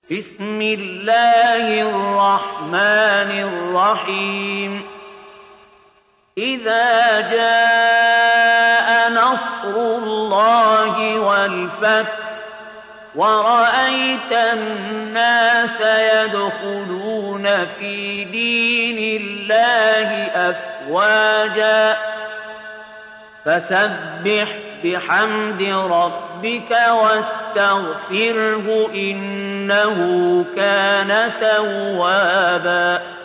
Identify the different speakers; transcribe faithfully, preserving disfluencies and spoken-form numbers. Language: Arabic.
Speaker 1: بسم الله الرحمن الرحيم إذا جاء نصر الله والفتح ورأيت الناس يدخلون في دين الله أفواجا فسبح بحمد ربك واستغفره إنه كان توابا